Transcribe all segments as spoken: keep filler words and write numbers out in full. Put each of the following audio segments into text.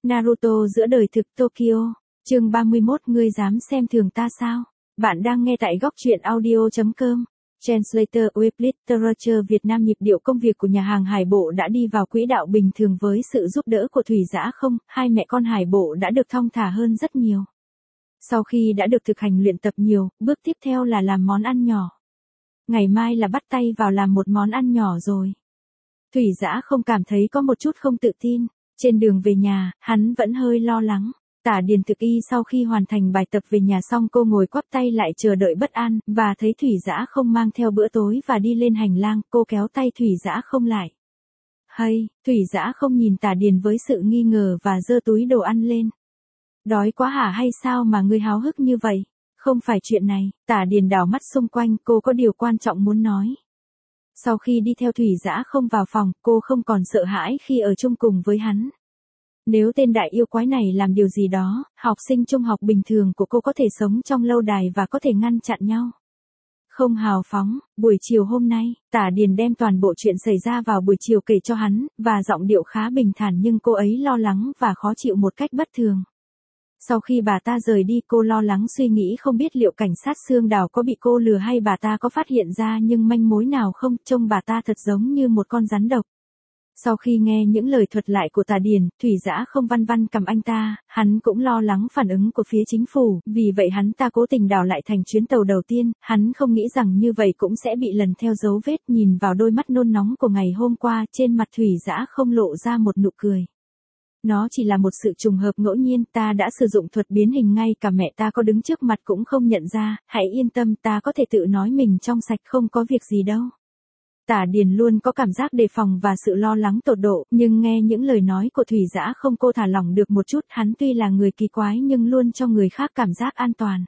Naruto giữa đời thực Tokyo, chương ba mươi mốt ngươi dám xem thường ta sao? Bạn đang nghe tại góc truyện audio chấm com. Translator Web Literature Việt Nam. Nhịp điệu công việc của nhà hàng Hải Bộ đã đi vào quỹ đạo bình thường với sự giúp đỡ của Thủy Dã không, hai mẹ con Hải Bộ đã được thong thả hơn rất nhiều. Sau khi đã được thực hành luyện tập nhiều, bước tiếp theo là làm món ăn nhỏ. Ngày mai là bắt tay vào làm một món ăn nhỏ rồi. Thủy Dã không cảm thấy có một chút không tự tin. Trên đường về nhà, hắn vẫn hơi lo lắng. Tả Điền Thực Y sau khi hoàn thành bài tập về nhà xong cô ngồi quắp tay lại chờ đợi bất an, và thấy Thủy Dã không mang theo bữa tối và đi lên hành lang, cô kéo tay Thủy Dã không lại. Hay, Thủy Dã không nhìn Tả Điền với sự nghi ngờ và giơ túi đồ ăn lên. Đói quá hả hay sao mà ngươi háo hức như vậy? Không phải chuyện này. Tả Điền đảo mắt xung quanh, cô có điều quan trọng muốn nói. Sau khi đi theo Thủy Dã không vào phòng, cô không còn sợ hãi khi ở chung cùng với hắn. Nếu tên đại yêu quái này làm điều gì đó, học sinh trung học bình thường của cô có thể sống trong lâu đài và có thể ngăn chặn nhau. Không hào phóng, buổi chiều hôm nay, Tả Điền đem toàn bộ chuyện xảy ra vào buổi chiều kể cho hắn, và giọng điệu khá bình thản nhưng cô ấy lo lắng và khó chịu một cách bất thường. Sau khi bà ta rời đi cô lo lắng suy nghĩ không biết liệu cảnh sát Sương Đào có bị cô lừa hay bà ta có phát hiện ra nhưng manh mối nào không, trông bà ta thật giống như một con rắn độc. Sau khi nghe những lời thuật lại của Tả Điền, Thủy Dã không văn văn cầm anh ta, hắn cũng lo lắng phản ứng của phía chính phủ, vì vậy hắn ta cố tình đảo lại thành chuyến tàu đầu tiên, hắn không nghĩ rằng như vậy cũng sẽ bị lần theo dấu vết. Nhìn vào đôi mắt nôn nóng của ngày hôm qua, trên mặt Thủy Dã không lộ ra một nụ cười. Nó chỉ là một sự trùng hợp ngẫu nhiên, ta đã sử dụng thuật biến hình ngay cả mẹ ta có đứng trước mặt cũng không nhận ra, hãy yên tâm ta có thể tự nói mình trong sạch không có việc gì đâu. Tả Điền luôn có cảm giác đề phòng và sự lo lắng tột độ, nhưng nghe những lời nói của Thủy Dã không cô thả lỏng được một chút, hắn tuy là người kỳ quái nhưng luôn cho người khác cảm giác an toàn.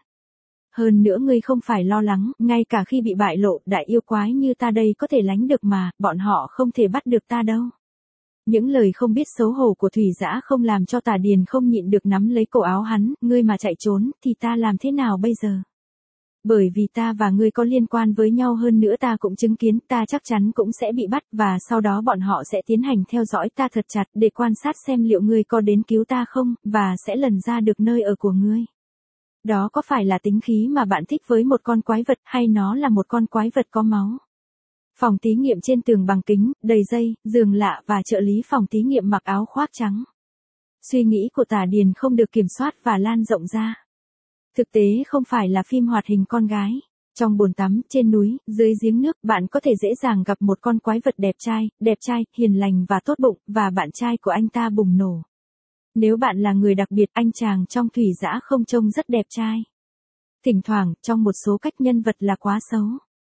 Hơn nữa ngươi không phải lo lắng, ngay cả khi bị bại lộ, đại yêu quái như ta đây có thể lánh được mà, bọn họ không thể bắt được ta đâu. Những lời không biết xấu hổ của Thủy Dã không làm cho Tả Điền không nhịn được nắm lấy cổ áo hắn, ngươi mà chạy trốn, thì ta làm thế nào bây giờ? Bởi vì ta và ngươi có liên quan với nhau, hơn nữa ta cũng chứng kiến, ta chắc chắn cũng sẽ bị bắt, và sau đó bọn họ sẽ tiến hành theo dõi ta thật chặt để quan sát xem liệu ngươi có đến cứu ta không, và sẽ lần ra được nơi ở của ngươi. Đó có phải là tính khí mà bạn thích với một con quái vật, hay nó là một con quái vật có máu? Phòng thí nghiệm trên tường bằng kính, đầy dây, giường lạ và trợ lý phòng thí nghiệm mặc áo khoác trắng. Suy nghĩ của Tả Điền không được kiểm soát và lan rộng ra. Thực tế không phải là phim hoạt hình con gái. Trong bồn tắm, trên núi, dưới giếng nước, bạn có thể dễ dàng gặp một con quái vật đẹp trai, đẹp trai, hiền lành và tốt bụng, và bạn trai của anh ta bùng nổ. Nếu bạn là người đặc biệt, anh chàng trong Thủy Dã không trông rất đẹp trai. Thỉnh thoảng, trong một số cách nhân vật là quá xấu.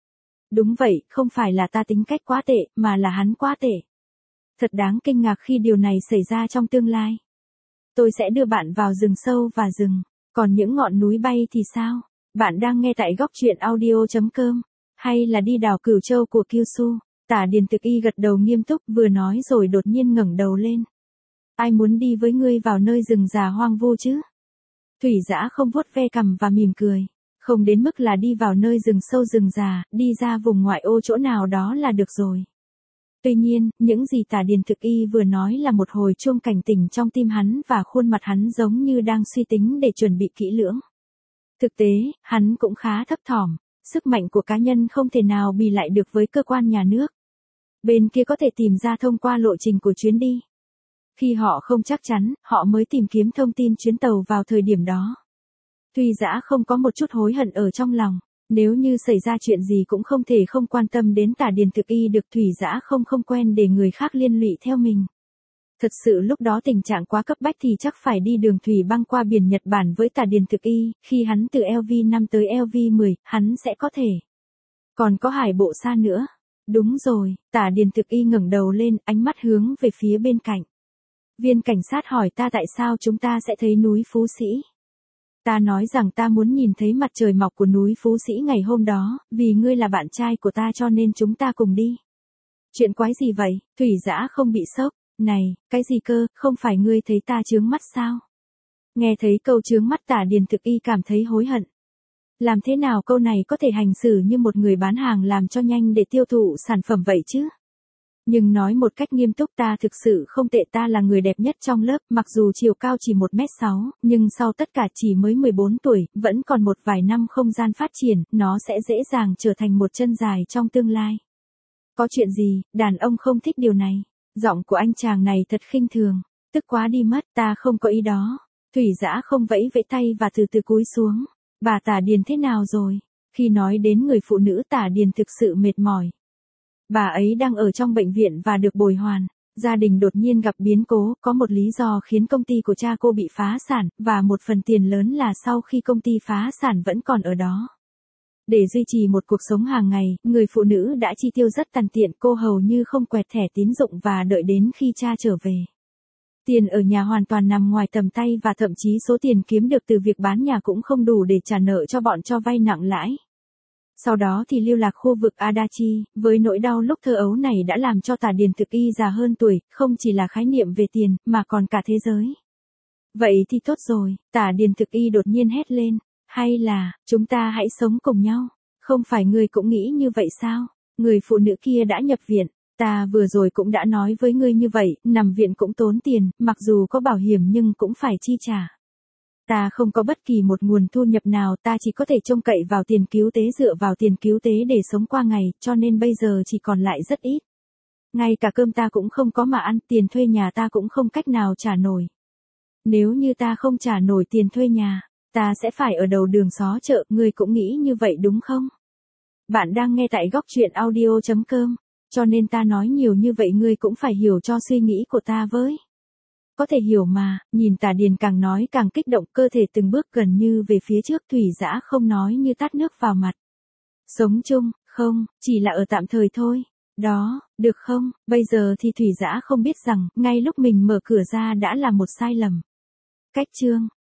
Đúng vậy, không phải là ta tính cách quá tệ, mà là hắn quá tệ. Thật đáng kinh ngạc khi điều này xảy ra trong tương lai. Tôi sẽ đưa bạn vào rừng sâu và rừng. Còn những ngọn núi bay thì sao? Bạn đang nghe tại góc truyện audio chấm com. Hay là đi đào Cửu Châu của Kyushu? Tả Điền Thực Y gật đầu nghiêm túc, vừa nói rồi đột nhiên ngẩng đầu lên. Ai muốn đi với ngươi vào nơi rừng già hoang vu chứ? Thủy Dã không vuốt ve cằm và mỉm cười. Không đến mức là đi vào nơi rừng sâu rừng già, đi ra vùng ngoại ô chỗ nào đó là được rồi. Tuy nhiên, những gì Tả Điền Thực Y vừa nói là một hồi chuông cảnh tỉnh trong tim hắn, và khuôn mặt hắn giống như đang suy tính để chuẩn bị kỹ lưỡng. Thực tế, hắn cũng khá thấp thỏm, sức mạnh của cá nhân không thể nào bì lại được với cơ quan nhà nước. Bên kia có thể tìm ra thông qua lộ trình của chuyến đi. Khi họ không chắc chắn, họ mới tìm kiếm thông tin chuyến tàu vào thời điểm đó. Thủy Dã không có một chút hối hận ở trong lòng. Nếu như xảy ra chuyện gì cũng không thể không quan tâm đến Tả Điền Thực Y được. Thủy Dã không không quen để người khác liên lụy theo mình. Thật sự lúc đó tình trạng quá cấp bách thì chắc phải đi đường thủy băng qua biển Nhật Bản với Tả Điền Thực Y, khi hắn từ L V năm tới L V mười, hắn sẽ có thể. Còn có Hải Bộ xa nữa. Đúng rồi, Tả Điền Thực Y ngẩng đầu lên, ánh mắt hướng về phía bên cạnh. Viên cảnh sát hỏi ta tại sao chúng ta sẽ thấy núi Phú Sĩ. Ta nói rằng ta muốn nhìn thấy mặt trời mọc của núi Phú Sĩ ngày hôm đó, vì ngươi là bạn trai của ta cho nên chúng ta cùng đi. Chuyện quái gì vậy? Thủy Dã không bị sốc. Này, cái gì cơ, không phải ngươi thấy ta chướng mắt sao? Nghe thấy câu chướng mắt Tả Điền Thực Y cảm thấy hối hận. Làm thế nào câu này có thể hành xử như một người bán hàng làm cho nhanh để tiêu thụ sản phẩm vậy chứ? Nhưng nói một cách nghiêm túc ta thực sự không tệ, ta là người đẹp nhất trong lớp, mặc dù chiều cao chỉ một mét sáu, nhưng sau tất cả chỉ mới mười bốn tuổi, vẫn còn một vài năm không gian phát triển, nó sẽ dễ dàng trở thành một chân dài trong tương lai. Có chuyện gì, đàn ông không thích điều này. Giọng của anh chàng này thật khinh thường, tức quá đi mất, ta không có ý đó. Thủy Dã không vẫy vẫy tay và từ từ cúi xuống. Bà Tả Điền thế nào rồi? Khi nói đến người phụ nữ Tả Điền thực sự mệt mỏi. Bà ấy đang ở trong bệnh viện và được bồi hoàn. Gia đình đột nhiên gặp biến cố, có một lý do khiến công ty của cha cô bị phá sản, và một phần tiền lớn là sau khi công ty phá sản vẫn còn ở đó. Để duy trì một cuộc sống hàng ngày, người phụ nữ đã chi tiêu rất tàn tiện, cô hầu như không quẹt thẻ tín dụng và đợi đến khi cha trở về. Tiền ở nhà hoàn toàn nằm ngoài tầm tay và thậm chí số tiền kiếm được từ việc bán nhà cũng không đủ để trả nợ cho bọn cho vay nặng lãi. Sau đó thì lưu lạc khu vực Adachi, với nỗi đau lúc thơ ấu này đã làm cho Tả Điền Thực Y già hơn tuổi, không chỉ là khái niệm về tiền, mà còn cả thế giới. Vậy thì tốt rồi, Tả Điền Thực Y đột nhiên hét lên, hay là, chúng ta hãy sống cùng nhau, không phải ngươi cũng nghĩ như vậy sao? Người phụ nữ kia đã nhập viện, ta vừa rồi cũng đã nói với ngươi như vậy, nằm viện cũng tốn tiền, mặc dù có bảo hiểm nhưng cũng phải chi trả. Ta không có bất kỳ một nguồn thu nhập nào, ta chỉ có thể trông cậy vào tiền cứu tế, dựa vào tiền cứu tế để sống qua ngày, cho nên bây giờ chỉ còn lại rất ít. Ngay cả cơm ta cũng không có mà ăn, tiền thuê nhà ta cũng không cách nào trả nổi. Nếu như ta không trả nổi tiền thuê nhà, ta sẽ phải ở đầu đường xó chợ, ngươi cũng nghĩ như vậy đúng không? Bạn đang nghe tại góc truyện audio chấm com, cho nên ta nói nhiều như vậy ngươi cũng phải hiểu cho suy nghĩ của ta với. Có thể hiểu mà, nhìn Tả Điền càng nói càng kích động, cơ thể từng bước gần như về phía trước. Thủy Dã không nói như tát nước vào mặt. Sống chung, không, chỉ là ở tạm thời thôi. Đó, được không? Bây giờ thì Thủy Dã không biết rằng, ngay lúc mình mở cửa ra đã là một sai lầm. Cách chương